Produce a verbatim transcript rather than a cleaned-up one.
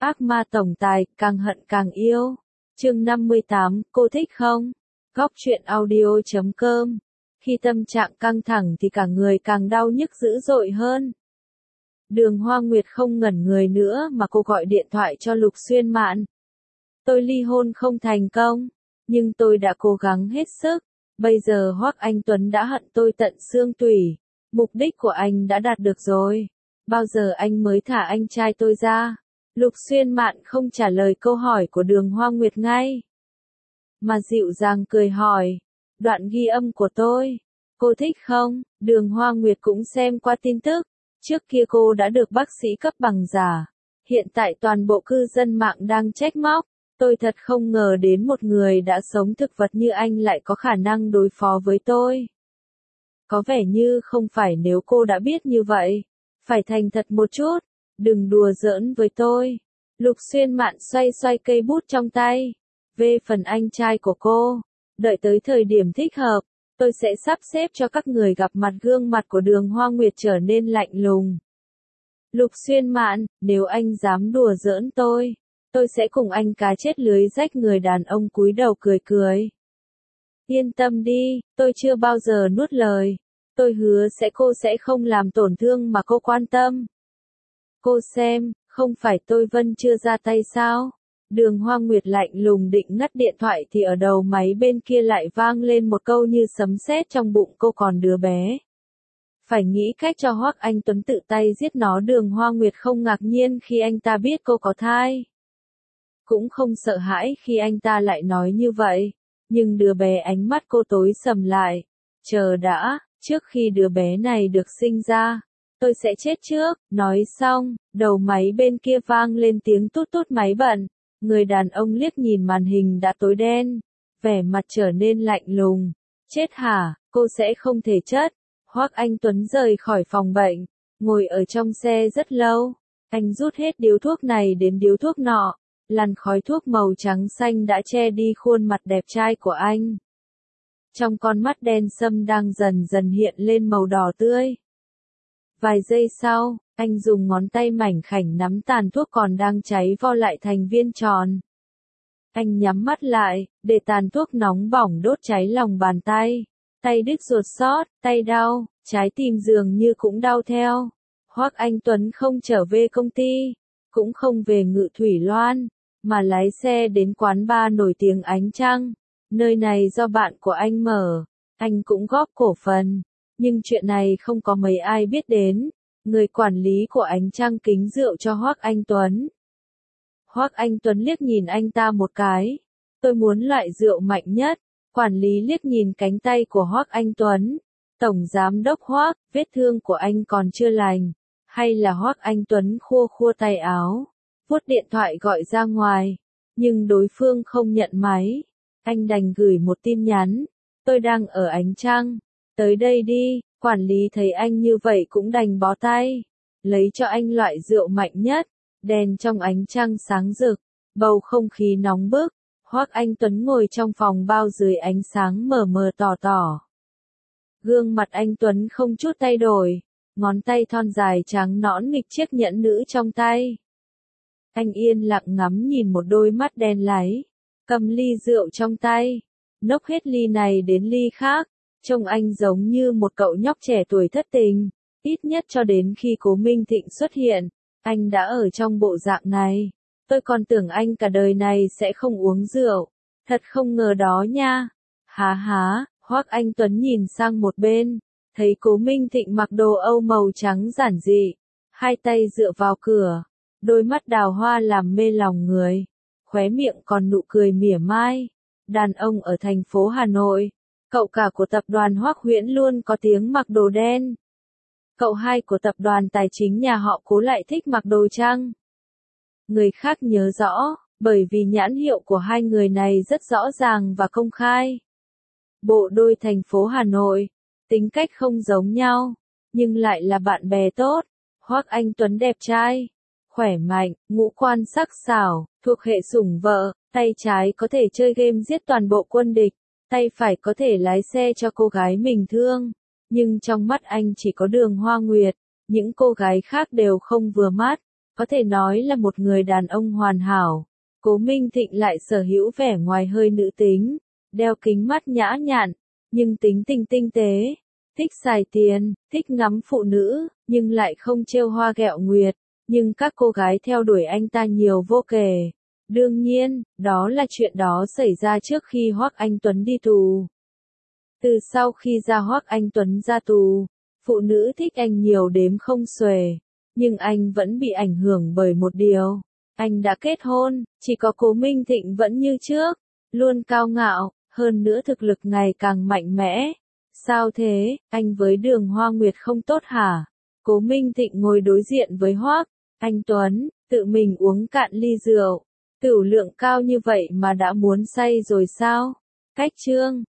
Ác ma tổng tài, càng hận càng yêu. Chương năm mươi tám, cô thích không? Góc truyện audio chấm com. Khi tâm trạng căng thẳng thì cả người càng đau nhức dữ dội hơn. Đường Hoa Nguyệt không ngẩn người nữa mà cô gọi điện thoại cho Lục Xuyên Mạn. Tôi ly hôn không thành công, nhưng tôi đã cố gắng hết sức. Bây giờ Hoắc Anh Tuấn đã hận tôi tận xương tủy. Mục đích của anh đã đạt được rồi. Bao giờ anh mới thả anh trai tôi ra? Lục Xuyên Mạn không trả lời câu hỏi của Đường Hoa Nguyệt ngay, mà dịu dàng cười hỏi. Đoạn ghi âm của tôi, cô thích không? Đường Hoa Nguyệt cũng xem qua tin tức. Trước kia cô đã được bác sĩ cấp bằng giả. Hiện tại toàn bộ cư dân mạng đang trách móc. Tôi thật không ngờ đến một người đã sống thực vật như anh lại có khả năng đối phó với tôi. Có vẻ như không phải, nếu cô đã biết như vậy, phải thành thật một chút. Đừng đùa giỡn với tôi. Lục Xuyên Mạn xoay xoay cây bút trong tay. Về phần anh trai của cô, đợi tới thời điểm thích hợp, tôi sẽ sắp xếp cho các người gặp mặt. Gương mặt của Đường Hoa Nguyệt trở nên lạnh lùng. Lục Xuyên Mạn, nếu anh dám đùa giỡn tôi, tôi sẽ cùng anh cá chết lưới rách. Người đàn ông cúi đầu cười cười. Yên tâm đi, tôi chưa bao giờ nuốt lời. Tôi hứa sẽ cô sẽ không làm tổn thương mà cô quan tâm. Cô xem, không phải tôi vẫn chưa ra tay sao? Đường Hoa Nguyệt lạnh lùng định ngắt điện thoại thì ở đầu máy bên kia lại vang lên một câu như sấm sét trong bụng cô còn đứa bé. Phải nghĩ cách cho Hoắc Anh Tuấn tự tay giết nó. Đường Hoa Nguyệt không ngạc nhiên khi anh ta biết cô có thai. Cũng không sợ hãi khi anh ta lại nói như vậy. Nhưng đứa bé, ánh mắt cô tối sầm lại. Chờ đã, trước khi đứa bé này được sinh ra, tôi sẽ chết trước. Nói xong, đầu máy bên kia vang lên tiếng tút tút máy bận. Người đàn ông liếc nhìn màn hình đã tối đen, vẻ mặt trở nên lạnh lùng. Chết hả? Cô sẽ không thể chết. Hoắc Anh Tuấn rời khỏi phòng bệnh, ngồi ở trong xe rất lâu. Anh rút hết điếu thuốc này đến điếu thuốc nọ. Làn khói thuốc màu trắng xanh đã che đi khuôn mặt đẹp trai của anh. Trong con mắt đen sâm đang dần dần hiện lên màu đỏ tươi. Vài giây sau, anh dùng ngón tay mảnh khảnh nắm tàn thuốc còn đang cháy vo lại thành viên tròn. Anh nhắm mắt lại, để tàn thuốc nóng bỏng đốt cháy lòng bàn tay. Tay đứt ruột xót, tay đau, trái tim dường như cũng đau theo. Hoắc Anh Tuấn không trở về công ty, cũng không về Ngự Thủy Loan, mà lái xe đến quán bar nổi tiếng Ánh Trăng. Nơi này do bạn của anh mở, anh cũng góp cổ phần, nhưng chuyện này không có mấy ai biết đến. Người quản lý của Ánh Trăng kính rượu cho Hoắc Anh Tuấn. Hoắc Anh Tuấn liếc nhìn anh ta một cái. Tôi muốn loại rượu mạnh nhất. Quản lý liếc nhìn cánh tay của Hoắc Anh Tuấn. Tổng giám đốc Hoắc, vết thương của anh còn chưa lành. Hay là Hoắc Anh Tuấn khua khua tay áo, vuốt điện thoại gọi ra ngoài, nhưng đối phương không nhận máy. Anh đành gửi một tin nhắn. Tôi đang ở Ánh Trăng, tới đây đi. Quản lý thấy anh như vậy cũng đành bó tay, lấy cho anh loại rượu mạnh nhất. Đèn trong Ánh Trăng sáng rực, bầu không khí nóng bức. Hoắc Anh Tuấn ngồi trong phòng bao dưới ánh sáng mờ mờ tỏ tỏ. Gương mặt anh Tuấn không chút thay đổi, ngón tay thon dài trắng nõn nghịch chiếc nhẫn nữ trong tay. Anh yên lặng ngắm nhìn một đôi mắt đen láy, cầm ly rượu trong tay, nốc hết ly này đến ly khác. Trông anh giống như một cậu nhóc trẻ tuổi thất tình. Ít nhất cho đến khi Cố Minh Thịnh xuất hiện, anh đã ở trong bộ dạng này. Tôi còn tưởng anh cả đời này sẽ không uống rượu. Thật không ngờ đó nha. Há há, Hoắc Anh Tuấn nhìn sang một bên, thấy Cố Minh Thịnh mặc đồ Âu màu trắng giản dị, hai tay dựa vào cửa, đôi mắt đào hoa làm mê lòng người, khóe miệng còn nụ cười mỉa mai. Đàn ông ở thành phố Hà Nội, cậu cả của tập đoàn Hoắc Huyễn luôn có tiếng mặc đồ đen. Cậu hai của tập đoàn tài chính nhà họ Cố lại thích mặc đồ trắng. Người khác nhớ rõ, bởi vì nhãn hiệu của hai người này rất rõ ràng và công khai. Bộ đôi thành phố Hà Nội, tính cách không giống nhau, nhưng lại là bạn bè tốt. Hoắc Anh Tuấn đẹp trai, khỏe mạnh, ngũ quan sắc sảo, thuộc hệ sủng vợ, tay trái có thể chơi game giết toàn bộ quân địch, tay phải có thể lái xe cho cô gái mình thương. Nhưng trong mắt anh chỉ có Đường Hoa Nguyệt, những cô gái khác đều không vừa mắt. Có thể nói là một người đàn ông hoàn hảo. Cố Minh Thịnh lại sở hữu vẻ ngoài hơi nữ tính, đeo kính mắt nhã nhặn, nhưng tính tình tinh tế, thích xài tiền, thích ngắm phụ nữ, nhưng lại không trêu hoa ghẹo nguyệt, nhưng các cô gái theo đuổi anh ta nhiều vô kể. Đương nhiên, đó là chuyện đó xảy ra trước khi Hoắc Anh Tuấn đi tù. Từ sau khi ra Hoắc Anh Tuấn ra tù, phụ nữ thích anh nhiều đếm không xuể, nhưng anh vẫn bị ảnh hưởng bởi một điều. Anh đã kết hôn, chỉ có Cố Minh Thịnh vẫn như trước, luôn cao ngạo, hơn nữa thực lực ngày càng mạnh mẽ. Sao thế, anh với Đường Hoa Nguyệt không tốt hả? Cố Minh Thịnh ngồi đối diện với Hoắc Anh Tuấn, tự mình uống cạn ly rượu. Tửu lượng cao như vậy mà đã muốn say rồi sao? Cách chương